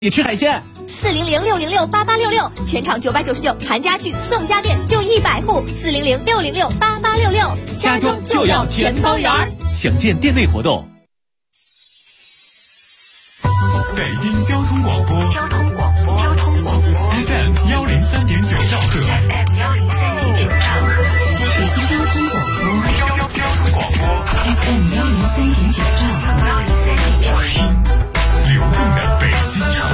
你吃海鲜 400-606-8866，全场999，谈家具送家电就100户，400-606-8866， 家装就要全方圆。详见店内活动。 北京交通广播 FM 103.9兆赫， 北京交通广播 FM 103.9兆赫， 听流动的北京城。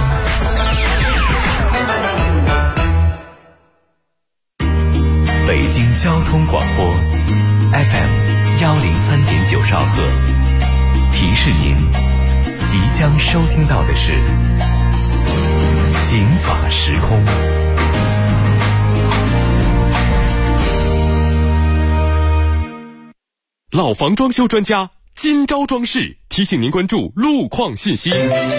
北京交通广播 FM 103.9兆赫，提示您即将收听到的是警法时空。 老房装修专家今朝装饰提醒您关注路况信息。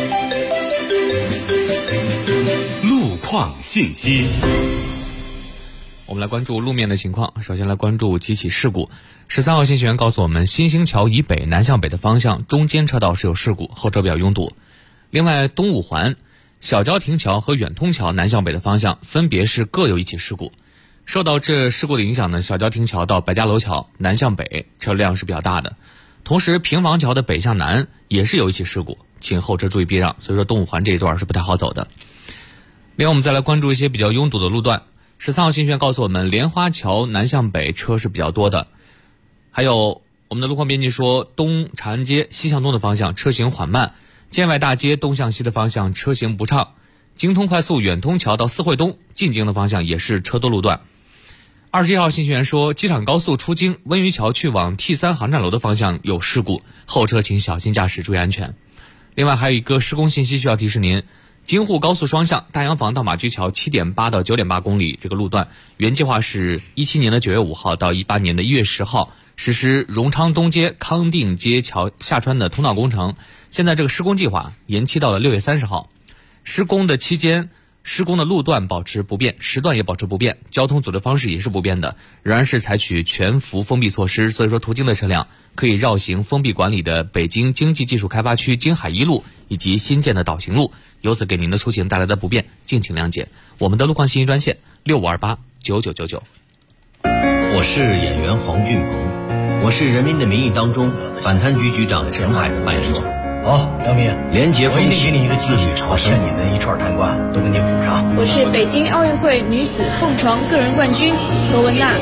路况信息， 我们来关注路面的情况。首先来关注几起事故。13号信息员告诉我们，新兴桥以北南向北的方向中间车道是有事故，后车比较拥堵。另外，东五环小郊亭桥和远通桥南向北的方向分别是各有一起事故。受到这事故的影响呢，小郊亭桥到白家楼桥南向北车辆是比较大的。同时，平房桥的北向南也是有一起事故，请后车注意避让。所以说，东五环这一段是不太好走的。另外，我们再来关注一些比较拥堵的路段。13号信息员告诉我们，莲花桥南向北车是比较多的。还有我们的路况编辑说，东长安街西向东的方向车行缓慢，建外大街东向西的方向车行不畅，京通快速远通桥到四惠东进京的方向也是车多路段。21号信息员说，机场高速出京温榆桥去往 T3 航站楼的方向有事故，后车请小心驾驶，注意安全。另外还有一个施工信息需要提示您，京沪高速双向大洋房到马驹桥 7.8 到 9.8 公里这个路段，原计划是17年的9月5号到18年的1月10号实施荣昌东街康定街桥下穿的通道工程，现在这个施工计划延期到了6月30号。施工的期间，施工的路段保持不变，时段也保持不变，交通组织方式也是不变的，仍然是采取全幅封闭措施。所以说，途经的车辆可以绕行封闭管理的北京经济技术开发区京海一路以及新建的岛行路，由此给您的出行带来的不便，敬请谅解。我们的路况信息专线65289999。 我是演员黄俊鹏，我是《人民的名义》当中反贪局局长陈海的扮演者。 好，梁明， 廉洁风气， 我一定给你一个自律朝欠生。 你的一串贪官都给你补上。 我是北京奥运会女子蹦床个人冠军何文娜。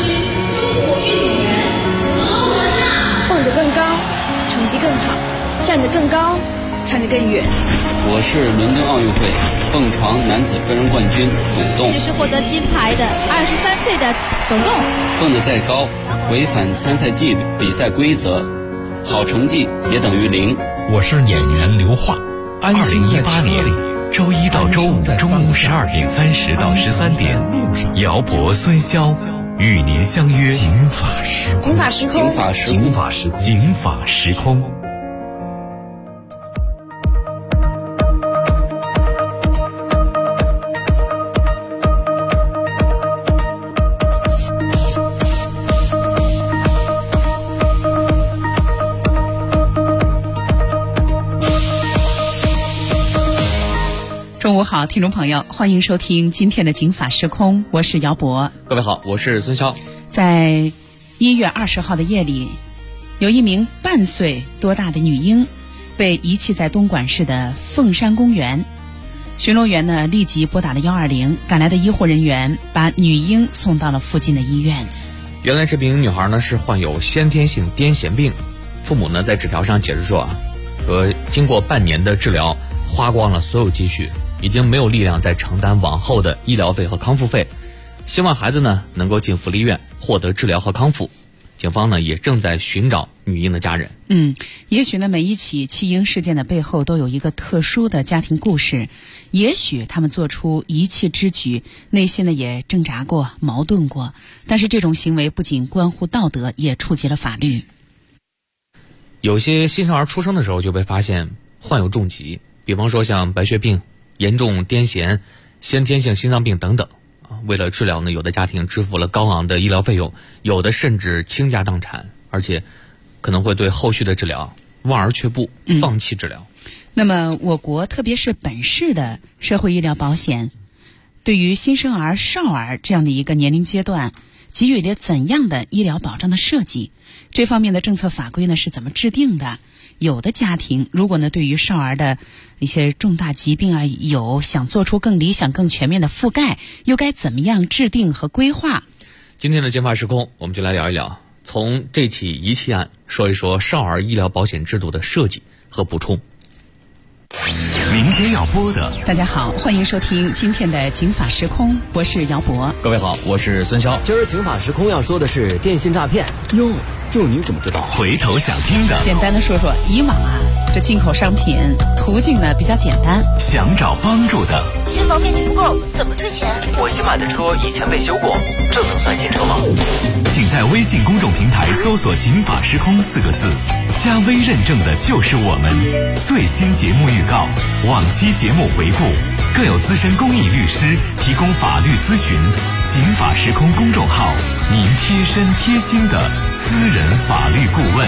蹦得更高，成绩更好，站得更高，看得更远。 我是伦敦奥运会蹦床男子个人冠军董栋。 这是获得金牌的23岁的董栋。 蹦得再高，违反参赛纪律、比赛规则，好成绩也等于0。 我是演员刘桦。 2018年周一到周五中午12点30到13点，姚博、孙潇与您相约警法时空。 中午好，听众朋友，欢迎收听今天的警法时空，我是姚博。 各位好，我是孙潇。 在1月20号的夜里，有一名半岁多大的女婴被遗弃在东莞市的凤山公园。巡逻员呢立即拨打了120，赶来的医护人员把女婴送到了附近的医院。 原来这名女孩呢是患有先天性癫痫病，父母呢在纸条上解释说经过半年的治疗，花光了所有积蓄，已经没有力量再承担往后的医疗费和康复费，希望孩子呢能够进福利院获得治疗和康复。警方呢也正在寻找女婴的家人。 也许呢每一起弃婴事件的背后都有一个特殊的家庭故事，也许他们做出遗弃之举，内心呢也挣扎过、矛盾过，但是这种行为不仅关乎道德，也触及了法律。 有些新生儿出生的时候就被发现患有重疾，比方说像白血病、严重癫痫、先天性心脏病等等。为了治疗呢，有的家庭支付了高昂的医疗费用，有的甚至倾家荡产，而且可能会对后续的治疗望而却步，放弃治疗。 那么我国特别是本市的社会医疗保险对于新生儿、少儿这样的一个年龄阶段给予了怎样的医疗保障的设计？这方面的政策法规呢是怎么制定的？有的家庭如果呢对于少儿的一些重大疾病啊有想做出更理想更全面的覆盖，又该怎么样制定和规划？ 今天的减法时空我们就来聊一聊，从这起遗弃案说一说少儿医疗保险制度的设计和补充。 明天要播的， 大家好，欢迎收听今天的警法时空，我是姚博。 各位好，我是孙潇。 今儿警法时空要说的是电信诈骗。 哟，就您怎么知道？回头想听的， 简单的说说，以往啊，这进口商品途径呢比较简单。 想找帮助的， 新房面积不够，怎么退钱？ 我新买的车以前被修过，这能算新车吗？ 请在微信公众平台搜索“警法时空”4个字，加微认证的就是我们。最新节目预告、往期节目回顾，更有资深公益律师提供法律咨询。警法时空公众号，您贴身贴心的私人法律顾问。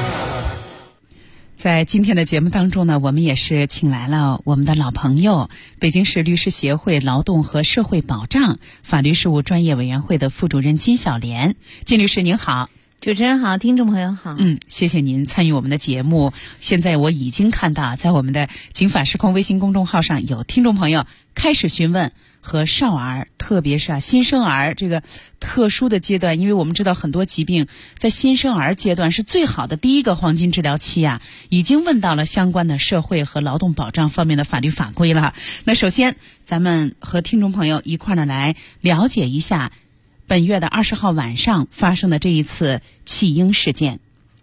在今天的节目当中呢，我们也是请来了我们的老朋友，北京市律师协会劳动和社会保障法律事务专业委员会的副主任金小莲。金律师您好。 主持人好，听众朋友好。 谢谢您参与我们的节目。现在我已经看到在我们的警法时空微信公众号上有听众朋友开始询问和少儿，特别是新生儿这个特殊的阶段，因为我们知道很多疾病在新生儿阶段是最好的第一个黄金治疗期啊，已经问到了相关的社会和劳动保障方面的法律法规了。那首先咱们和听众朋友一块儿呢来了解一下本月的20号晚上发生的这一次弃婴事件。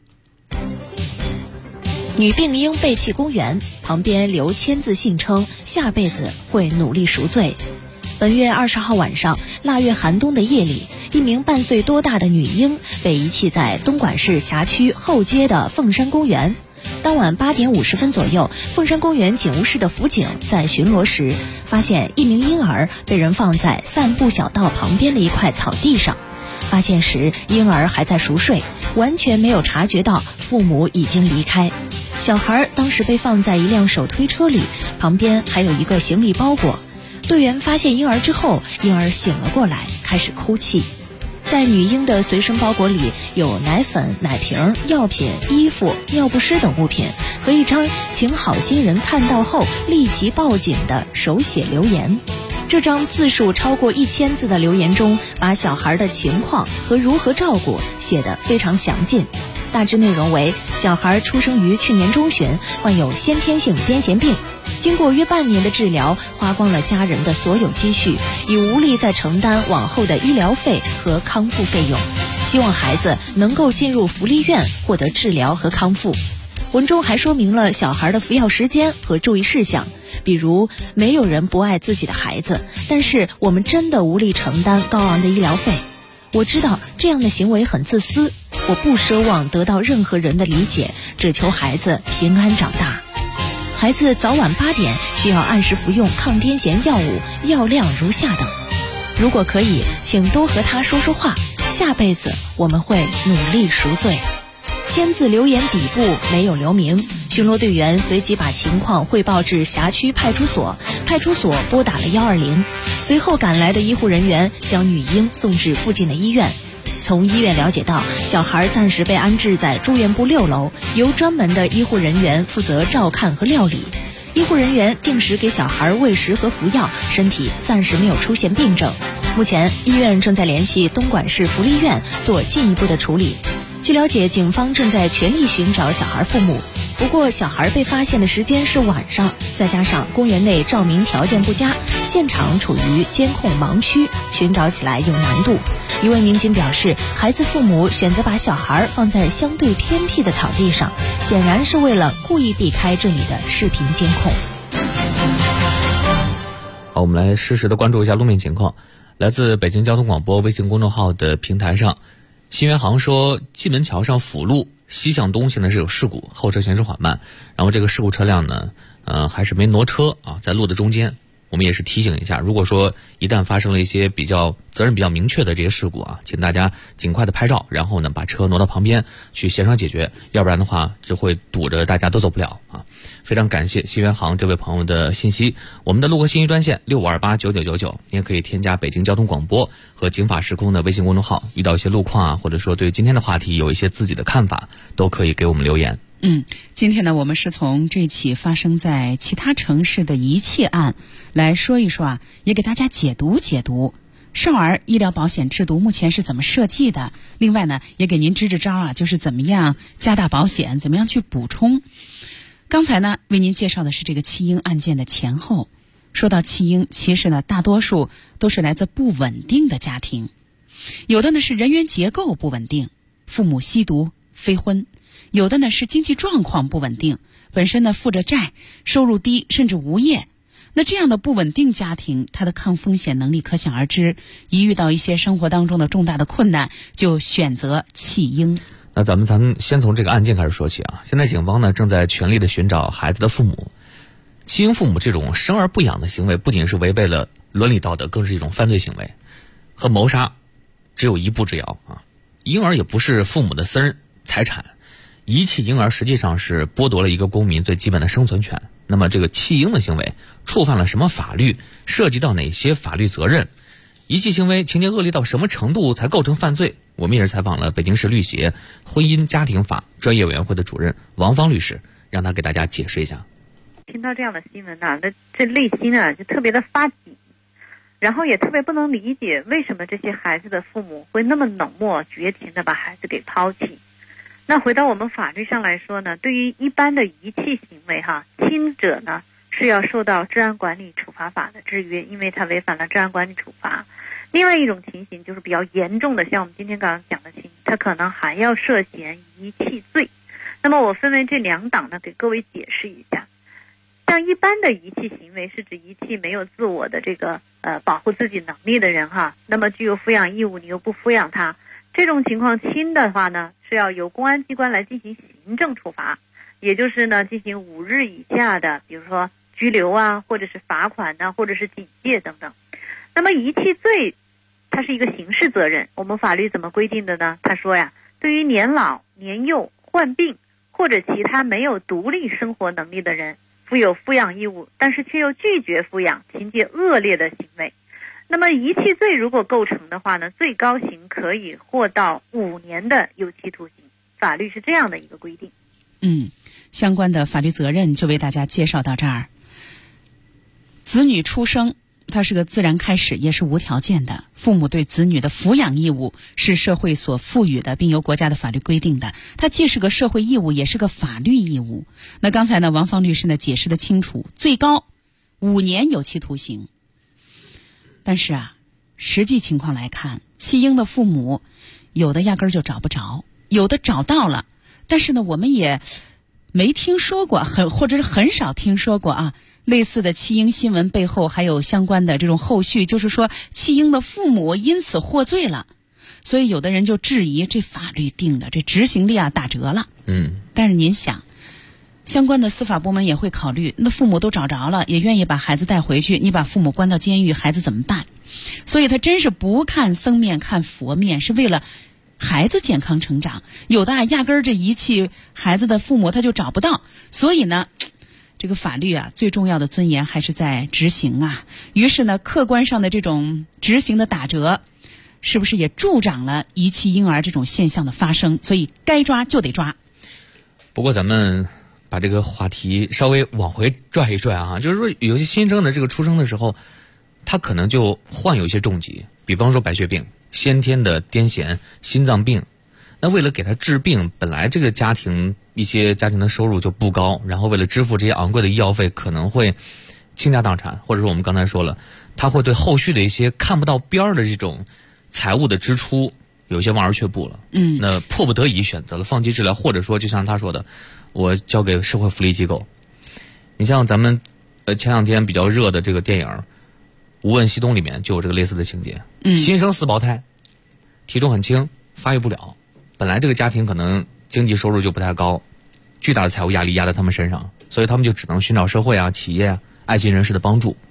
女病婴被弃公园，旁边留签字信称下辈子会努力赎罪。本月20号晚上，腊月寒冬的夜里，一名半岁多大的女婴被遗弃在东莞市辖区后街的凤山公园。当晚8点50分左右，凤山公园警务室的辅警在巡逻时，发现一名婴儿被人放在散步小道旁边的一块草地上。发现时，婴儿还在熟睡，完全没有察觉到父母已经离开。小孩当时被放在一辆手推车里，旁边还有一个行李包裹。队员发现婴儿之后，婴儿醒了过来，开始哭泣。在女婴的随身包裹里有奶粉、奶瓶、药品、衣服、尿不湿等物品和一张请好心人看到后立即报警的手写留言。这张字数超过1000字的留言中，把小孩的情况和如何照顾写得非常详尽。大致内容为：小孩出生于去年中旬，患有先天性癫痫病，经过约半年的治疗，花光了家人的所有积蓄，已无力再承担往后的医疗费和康复费用，希望孩子能够进入福利院获得治疗和康复。文中还说明了小孩的服药时间和注意事项，比如没有人不爱自己的孩子，但是我们真的无力承担高昂的医疗费。我知道这样的行为很自私，我不奢望得到任何人的理解，只求孩子平安长大。孩子早晚8点需要按时服用抗癫痫药物，药量如下等。如果可以，请多和他说说话，下辈子我们会努力赎罪。签字留言底部没有留名，巡逻队员随即把情况汇报至辖区派出所，派出所拨打了120，随后赶来的医护人员将女婴送至附近的医院。从医院了解到，小孩暂时被安置在住院部6楼，由专门的医护人员负责照看和料理。医护人员定时给小孩喂食和服药，身体暂时没有出现病症。目前医院正在联系东莞市福利院做进一步的处理。据了解，警方正在全力寻找小孩父母，不过小孩被发现的时间是晚上，再加上公园内照明条件不佳，现场处于监控盲区，寻找起来有难度。一位民警表示，孩子父母选择把小孩放在相对偏僻的草地上，显然是为了故意避开这里的视频监控。 好，我们来实时的关注一下路面情况。来自北京交通广播微信公众号的平台上，新源航说，蓟门桥上辅路西向东现在是有事故，后车行驶缓慢，然后这个事故车辆呢还是没挪车啊，在路的中间， 我们也是提醒一下，如果说一旦发生了一些责任比较明确的这些事故啊，请大家尽快的拍照，然后呢把车挪到旁边去协商解决，要不然的话就会堵着大家都走不了啊。非常感谢新源行这位朋友的信息。我们的路河信息专线65289999，你也可以添加北京交通广播和警法时空的微信公众号，遇到一些路况啊，或者说对今天的话题有一些自己的看法，都可以给我们留言。 今天呢，我们是从这起发生在其他城市的遗弃案来说一说啊，也给大家解读解读少儿医疗保险制度目前是怎么设计的。另外呢，也给您支招啊，就是怎么样加大保险，怎么样去补充。刚才呢，为您介绍的是这个弃婴案件的前后。说到弃婴，其实呢，大多数都是来自不稳定的家庭，有的呢是人员结构不稳定，父母吸毒非婚。有的呢是经济状况不稳定，本身呢负着债，收入低，甚至无业。那这样的不稳定家庭，他的抗风险能力可想而知，一遇到一些生活当中的重大的困难，就选择弃婴。 那咱们先从这个案件开始说起啊。现在警方呢正在全力的寻找孩子的父母。弃婴父母这种生而不养的行为，不仅是违背了伦理道德，更是一种犯罪行为，和谋杀只有一步之遥啊。婴儿也不是父母的私人财产，遗弃婴儿实际上是剥夺了一个公民最基本的生存权。那么这个弃婴的行为触犯了什么法律，涉及到哪些法律责任，遗弃行为情节恶劣到什么程度才构成犯罪，我们也是采访了北京市律协婚姻家庭法专业委员会的主任王芳律师，让他给大家解释一下。 听到这样的新闻呢，这内心啊就特别的发紧，然后也特别不能理解为什么这些孩子的父母会那么冷漠绝情的把孩子给抛弃。那回到我们法律上来说呢，对于一般的遗弃行为轻者呢是要受到治安管理处罚法的制约，因为它违反了治安管理处罚。另外一种情形就是比较严重的，像我们今天刚刚讲的情形，它可能还要涉嫌遗弃罪。那么我分为这两档呢，给各位解释一下。像一般的遗弃行为是指遗弃没有自我的这个保护自己能力的人那么具有抚养义务，你又不抚养他，这种情况轻的话呢，是要由公安机关来进行行政处罚，也就是呢进行5日以下的，比如说拘留啊，或者是罚款啊，或者是警戒等等。那么遗弃罪它是一个刑事责任，我们法律怎么规定的呢？他说呀，对于年老、年幼、患病或者其他没有独立生活能力的人，负有抚养义务，但是却又拒绝抚养，情节恶劣的行为。那么遗弃罪如果构成的话呢，最高刑可以获到5年的有期徒刑，法律是这样的一个规定。 相关的法律责任就为大家介绍到这儿。子女出生它是个自然开始，也是无条件的。父母对子女的抚养义务是社会所赋予的，并由国家的法律规定的。它既是个社会义务，也是个法律义务。那刚才呢，王芳律师呢解释的清楚，最高5年有期徒刑。但是实际情况来看，弃婴的父母有的压根儿就找不着，有的找到了，但是呢，我们也没听说过，或者是很少听说过类似的弃婴新闻背后还有相关的这种后续，就是说弃婴的父母因此获罪了，所以有的人就质疑这法律定的这执行力打折了。但是您想，相关的司法部门也会考虑，那父母都找着了，也愿意把孩子带回去，你把父母关到监狱，孩子怎么办？所以他真是不看僧面看佛面，是为了孩子健康成长。有的压根儿这遗弃孩子的父母他就找不到，所以呢这个法律最重要的尊严还是在执行于是呢，客观上的这种执行的打折，是不是也助长了遗弃婴儿这种现象的发生？所以该抓就得抓。 不过咱们把这个话题稍微往回拽一拽就是说有些新生的这个出生的时候，他可能就患有一些重疾，比方说白血病、先天的癫痫、心脏病。那为了给他治病，本来这个一些家庭的收入就不高，然后为了支付这些昂贵的医药费，可能会倾家荡产，或者说我们刚才说了，他会对后续的一些看不到边儿的这种财务的支出有些望而却步了。那迫不得已选择了放弃治疗，或者说就像他说的，我交给社会福利机构。你像咱们前2天比较热的这个电影《无问西东》里面就有这个类似的情节。新生4胞胎，体重很轻，发育不了，本来这个家庭可能经济收入就不太高，巨大的财务压力压在他们身上，所以他们就只能寻找社会企业爱心人士的帮助，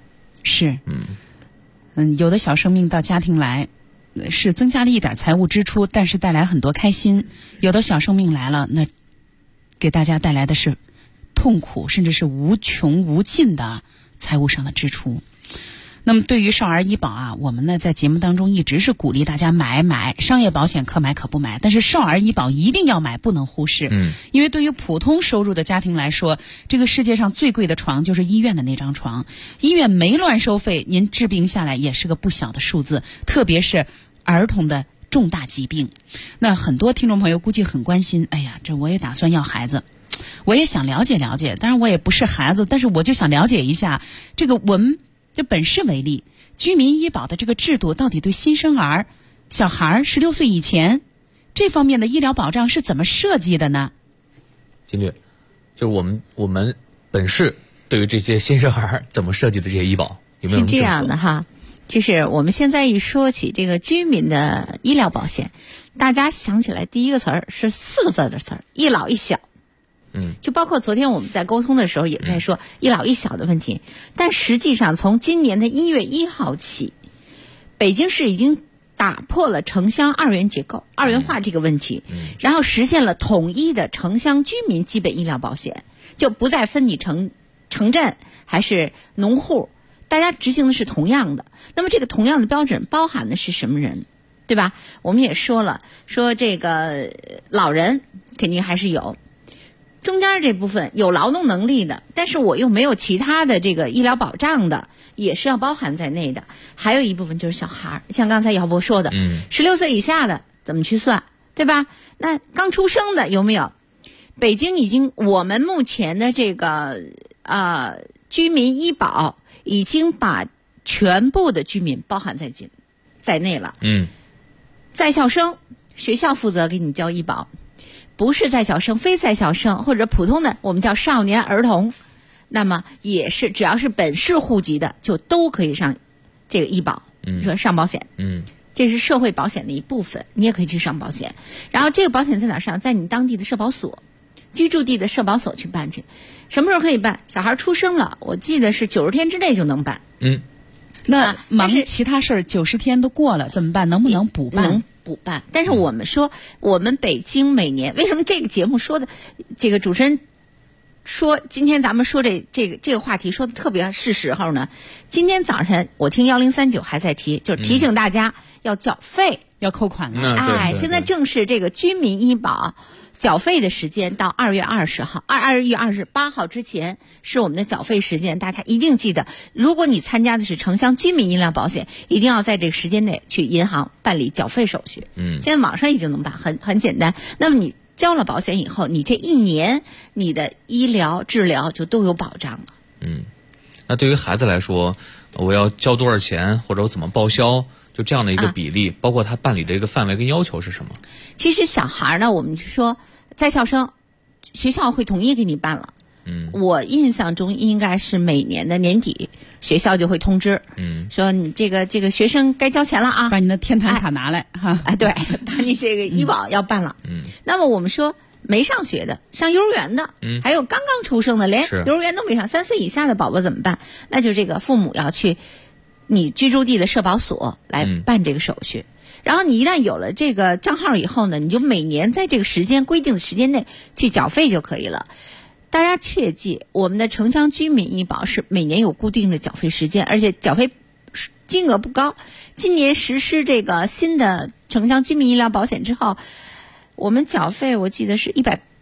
是，有的小生命到家庭来，是增加了一点财务支出，但是带来很多开心；有的小生命来了，那给大家带来的是痛苦，甚至是无穷无尽的财务上的支出。那么对于少儿医保啊，我们呢在节目当中一直是鼓励大家买，商业保险可买可不买，但是少儿医保一定要买，不能忽视。因为对于普通收入的家庭来说，这个世界上最贵的床就是医院的那张床，医院没乱收费，您治病下来也是个不小的数字，特别是儿童的重大疾病。那很多听众朋友估计很关心，哎呀，这我也打算要孩子，我也想了解了解，当然我也不是孩子，但是我就想了解一下这个我们就本市为例，居民医保的这个制度到底对新生儿、小孩16岁以前这方面的医疗保障是怎么设计的呢？ 金律，就是我们本市对于这些新生儿怎么设计的这些医保有没有什么政策？ 是这样的哈，就是我们现在一说起这个居民的医疗保险，大家想起来第一个词儿是4个字的词儿，一老一小。就包括昨天我们在沟通的时候也在说一老一小的问题，但实际上从今年的1月1号起，北京市已经打破了城乡2元结构、2元化这个问题，然后实现了统一的城乡居民基本医疗保险，就不再分你城镇还是农户，大家执行的是同样的。那么这个同样的标准包含的是什么人，对吧？我们也说了，说这个老人肯定还是有。中间这部分有劳动能力的，但是我又没有其他的这个医疗保障的，也是要包含在内的。还有一部分就是小孩，像刚才姚博说的，16岁以下的怎么去算，对吧？那刚出生的有没有？北京已经，我们目前的这个居民医保已经把全部的居民包含在内了。在校生，学校负责给你交医保。不是在校生、非在校生或者普通的我们叫少年儿童，那么也是只要是本市户籍的就都可以上这个医保，说上保险，这是社会保险的一部分，你也可以去上保险。然后这个保险在哪上？在你当地的社保所、居住地的社保所去办去。什么时候可以办？小孩出生了，我记得是90天之内就能办。 那忙其他事儿90天都过了怎么办？能不能补办？ 能补办。但是我们说，我们北京每年为什么这个节目说的，这个主持人说今天咱们说这个话题说的特别是时候呢？今天早上我听1039还在提，就是提醒大家要缴费， 要扣款了。 对，现在正是这个居民医保缴费的时间，到2月20号、2月28号之前是我们的缴费时间，大家一定记得，如果你参加的是城乡居民医疗保险，一定要在这个时间内去银行办理缴费手续。现在网上已经能办，很简单。那么你交了保险以后，你这一年你的医疗治疗就都有保障了。 那对于孩子来说，我要交多少钱，或者我怎么报销？就这样的一个比例，包括他办理的一个范围跟要求是什么？ 其实小孩呢，我们就说在校生，学校会统一给你办了。我印象中应该是每年的年底，学校就会通知，说你这个学生该交钱了啊， 把你的天坛卡拿来哈。 对，把你这个医保要办了。那么我们说没上学的、上幼儿园的，还有刚刚出生的，连幼儿园都没上，3岁以下的宝宝怎么办？那就这个父母要去你居住地的社保所来办这个手续。然后你一旦有了这个账号以后呢，你就每年在这个规定的时间内去缴费就可以了。大家切记，我们的城乡居民医保是每年有固定的缴费时间，而且缴费金额不高。今年实施这个新的城乡居民医疗保险之后，我们缴费我记得是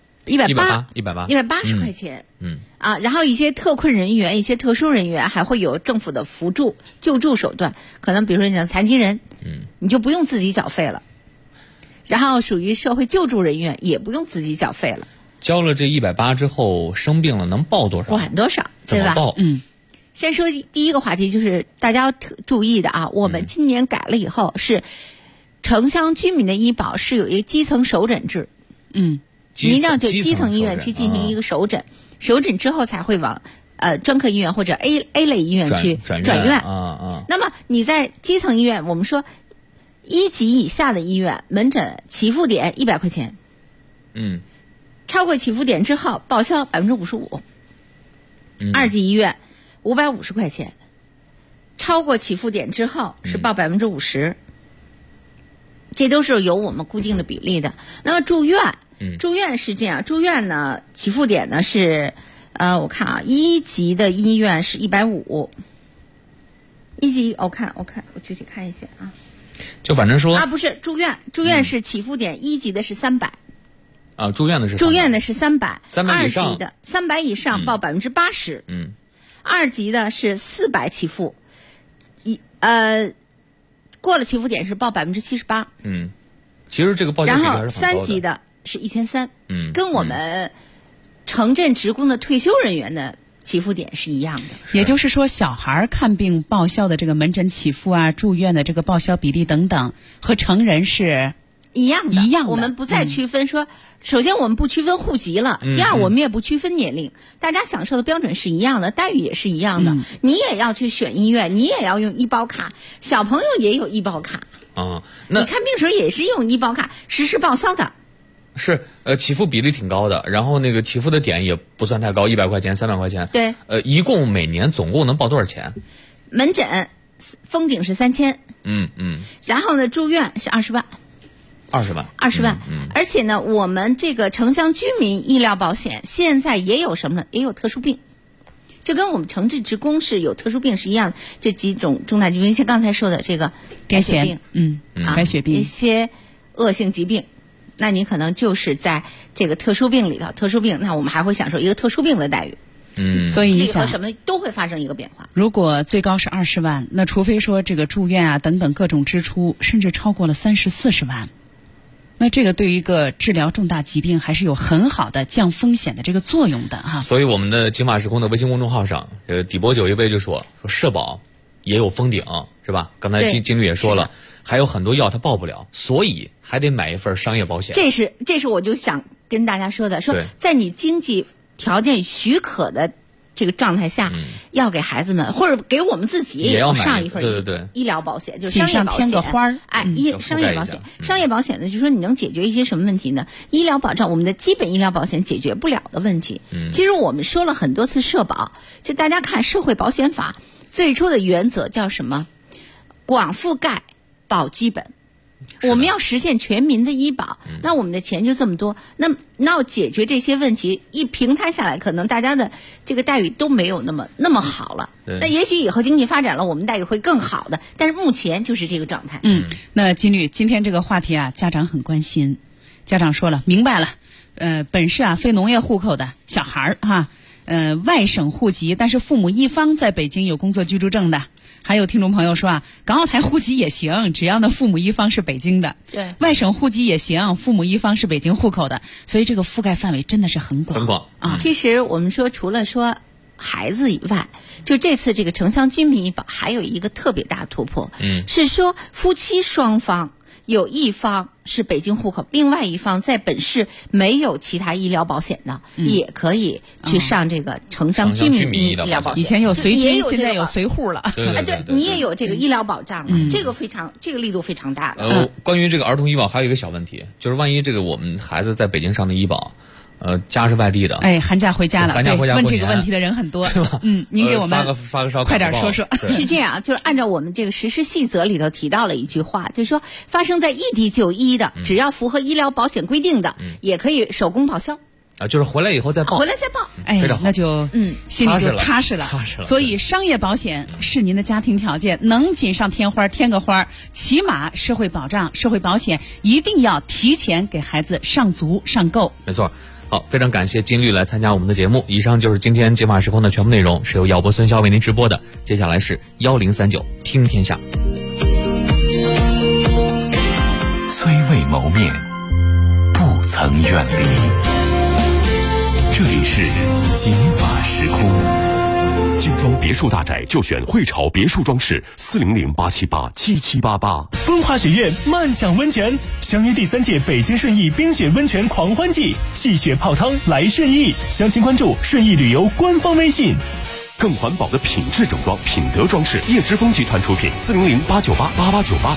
180块钱。然后一些特困人员、一些特殊人员还会有政府的扶助救助手段，可能比如说你像残疾人，你就不用自己缴费了。然后属于社会救助人员也不用自己缴费了。 交了这180之后生病了能报多少？ 管多少？对吧？ 怎么报？ 先说第一个话题，就是大家要注意的啊，我们今年改了以后是城乡居民的医保是有一个基层首诊制。你一定要就基层医院去进行一个首诊，首诊之后才会往专科医院或者 A 类医院去转院。那么你在基层医院，我们说1级以下的医院门诊起付点100块钱，超过起付点之后报销55%，2级医院550块钱超过起付点之后是报50%，这都是有我们固定的比例的。那么住院是这样，住院呢起付点呢是我看啊，1级的医院是150，1级我具体看一下啊。 就反正说不是住院是起付点，1级的是300。 住院的是 300， 300以上 2级的300以上报80%，2级的是400起付，过了起付点是报78%， 其实这个报价比例还是很高的。 然后3级的是1300，跟我们城镇职工的退休人员的起付点是一样的。 也就是说，小孩看病报销的这个门诊起付啊，住院的这个报销比例等等，和成人是一样的。我们不再区分说，首先我们不区分户籍了，第二我们也不区分年龄，大家享受的标准是一样的，待遇也是一样的。你也要去选医院，你也要用医保卡，小朋友也有医保卡你看病时候也是用医保卡实时报销的。 是起付比例挺高的，然后那个起付的点也不算太高，100块钱、300块钱。 对。 一共每年总共能报多少钱？ 门诊封顶是3000。然后呢，住院是20万。20万。而且呢，我们这个城乡居民医疗保险现在也有什么呢？也有特殊病，就跟我们城镇职工是有特殊病是一样的，这几种重大疾病，像刚才说的这个白血病， 白血病， 一些恶性疾病。那你可能就是在这个特殊病里头，特殊病，那我们还会享受一个特殊病的待遇。 所以你想， 什么都会发生一个变化。 如果最高是20万，那除非说这个住院啊等等各种支出，甚至超过了30-40万，那这个对于一个治疗重大疾病还是有很好的降风险的这个作用的哈。 所以我们的金马时空的微信公众号上，底波酒一杯就说社保也有封顶，是吧？刚才金律也说了。还有很多药他报不了，所以还得买一份商业保险。 这是我就想跟大家说的，说在你经济条件许可的这个状态下，要给孩子们或者给我们自己也要上一份医疗保险，就是商业保险。 添个花儿， 商业保险。商业保险呢，就是说你能解决一些什么问题呢？医疗保障，我们的基本医疗保险解决不了的问题。其实我们说了很多次社保，就大家看社会保险法最初的原则叫什么？广覆盖。保基本，我们要实现全民的医保，那我们的钱就这么多，那要解决这些问题，一平摊下来，可能大家的这个待遇都没有那么好了。那也许以后经济发展了，我们待遇会更好的，但是目前就是这个状态。 那金律今天这个话题啊，家长很关心，家长说了明白了，本市啊非农业户口的小孩哈，外省户籍，但是父母一方在北京有工作居住证的。还有听众朋友说啊，港澳台户籍也行，只要呢父母一方是北京的， 对， 外省户籍也行，父母一方是北京户口的，所以这个覆盖范围真的是很广啊。 其实我们说，除了说孩子以外，就这次这个城乡居民医保还有一个特别大的突破，是说夫妻双方有一方是北京户口，另外一方在本市没有其他医疗保险的，也可以去上这个城乡居民医疗保险。 以前有随居，现在有随户了。 对，你也有这个医疗保障了，这个力度非常大的。 关于这个儿童医保还有一个小问题，就是万一这个我们孩子在北京上的医保。家是外地的， 寒假回家了， 寒假回家问这个问题的人很多，对吧？您给我们发个烧， 快点说说。 是这样，就是按照我们这个实施细则里头提到了一句话，就是说发生在异地就医的，只要符合医疗保险规定的，也可以手工报销。 就是回来以后再报， 那就心里就踏实了。所以商业保险是您的家庭条件，能锦上添花添个花，起码社会保障、社会保险一定要提前给孩子上足上够。 没错。好，非常感谢金律来参加我们的节目。以上就是今天金马时空的全部内容，是由姚博孙骁为您直播的。接下来是1039听天下。 虽未谋面，不曾远离。这里是金马时空。 精装别墅大宅就选汇潮别墅装饰，400-878-7788。 风华雪苑漫享温泉，相约第3届北京顺义冰雪温泉狂欢季，戏雪泡汤来顺义。详情关注顺义旅游官方微信。 更环保的品质整装，品德装饰，叶之峰集团出品，400-898-8898。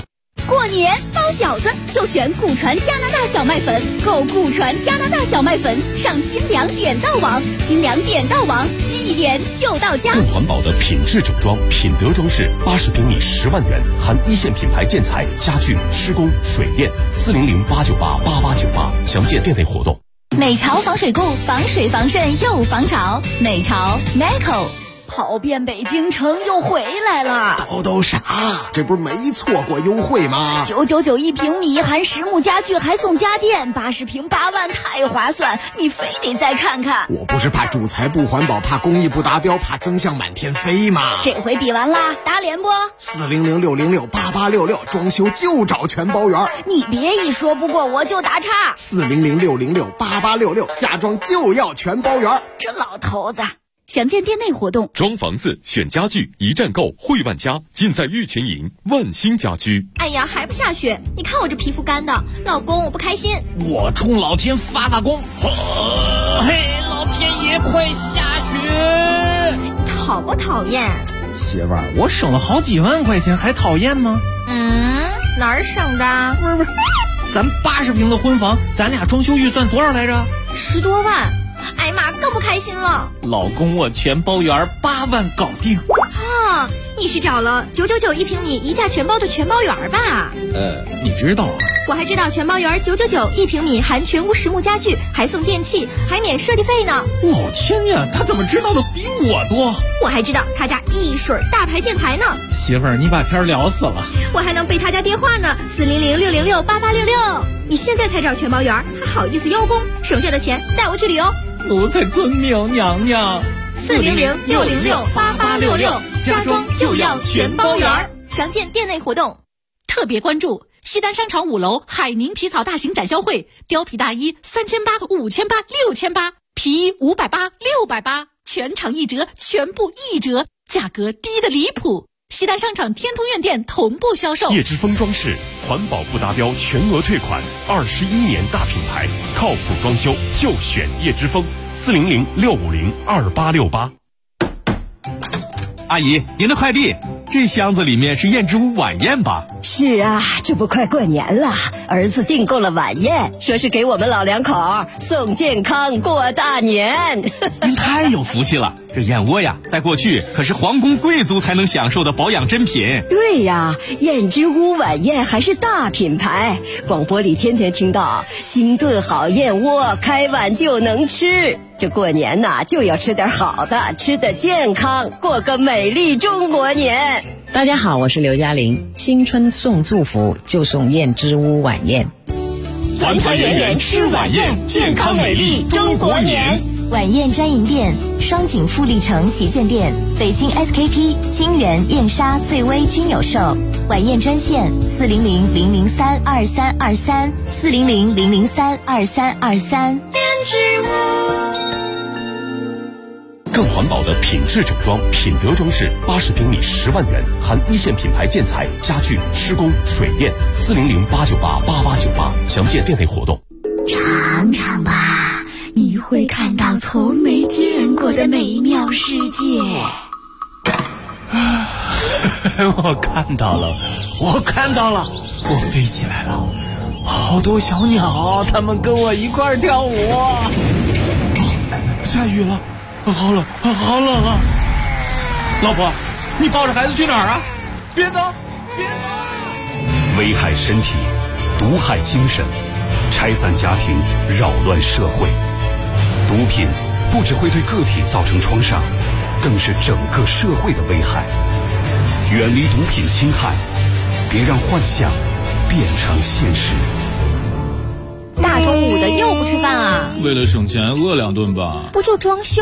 过年包饺子就选古传加拿大小麦粉，购古传加拿大小麦粉上精粮点到网，精粮点到网，一点就到家。 更环保的品质整装，品德装饰，80平米10万元，含一线品牌建材、家具、施工、水电，400-898-8898，详见店内活动。 美潮防水固，防水防渗又防潮。美潮 Meco。 跑遍北京城又回来了， 都啥？这不是没错过优惠吗 ？999一平米，含实木家具还送家电，80平8万，太划算！你非得再看看。 我不是怕主材不环保，怕工艺不达标，怕增项满天飞吗？ 这回比完啦，打脸不？400-606-8866，装修就找全包圆。你别一说不过我就打岔。 400-606-8866，家装就要全包圆。 这老头子。详见店内活动。 装房子选家具，一站购汇万家，尽在玉泉营万兴家居。 哎呀，还不下雪？你看我这皮肤干的，老公我不开心。 我冲老天发功，嘿，老天爷快下雪！ 讨不讨厌？ 媳妇儿，我省了好几万块钱，还讨厌吗？ 哪儿省的？ 不是，咱80平的婚房，咱俩装修预算多少来着 ？10多万。哎妈，更不开心了。 老公，我全包圆，8万搞定。 哈，你是找了999一平米一价全包的全包圆吧？ 你知道啊？ 我还知道全包圆999一平米，含全屋实木家具，还送电器，还免设计费呢。 老天呀，他怎么知道的比我多？ 我还知道他家一水大牌建材呢。 媳妇儿，你把天聊死了。 我还能背他家电话呢，400-606-8866。你现在才找全包圆，还好意思邀功？省下的钱带我去旅游。 奴才遵命，娘娘。 400-606-8866，家装就要全包圆。详见店内活动。 特别关注西单商场5楼海宁皮草大型展销会，貂皮大衣3800、5800、6800，皮衣580、680，全场1折，全部1折，价格低得离谱。西单商场天通苑店同步销售。 叶之峰装饰，环保不达标全额退款，21年大品牌，靠谱装修就选叶之峰。400-650-2868。 阿姨，您的快递，这箱子里面是燕之屋晚宴吧？ 是啊，这不快过年了，儿子订购了晚宴，说是给我们老两口送健康过大年。 您太有福气了，这燕窝呀，在过去可是皇宫贵族才能享受的保养珍品。 对呀，燕之屋晚宴还是大品牌，广播里天天听到精炖好燕窝，开碗就能吃。这过年呐，就要吃点好的，吃得健康，过个美丽中国年。 大家好，我是刘嘉玲。新春送祝福就送燕之屋晚宴， 团团圆圆吃晚宴，健康美丽中国年。 晚宴专营店：双井富力城旗舰店、北京 SKP、金源、燕莎、醉威均有售。晚宴专线400-003-2323 400-003-2323。 更环保的品质整装，品德装饰，80平米10万元，含一线品牌建材、家具、施工、水电，400-898-8898，详见店内活动。 尝尝吧，你会看到从没见过的美妙世界。 我看到了，我飞起来了，好多小鸟，它们跟我一块跳舞。下雨了，好冷啊！老婆，你抱着孩子去哪儿啊？别走！ 危害身体，毒害精神，拆散家庭，扰乱社会。毒品不只会对个体造成创伤，更是整个社会的危害。远离毒品侵害，别让幻想变成现实。 大中午的又不吃饭啊？ 为了省钱饿2顿吧。 不就装修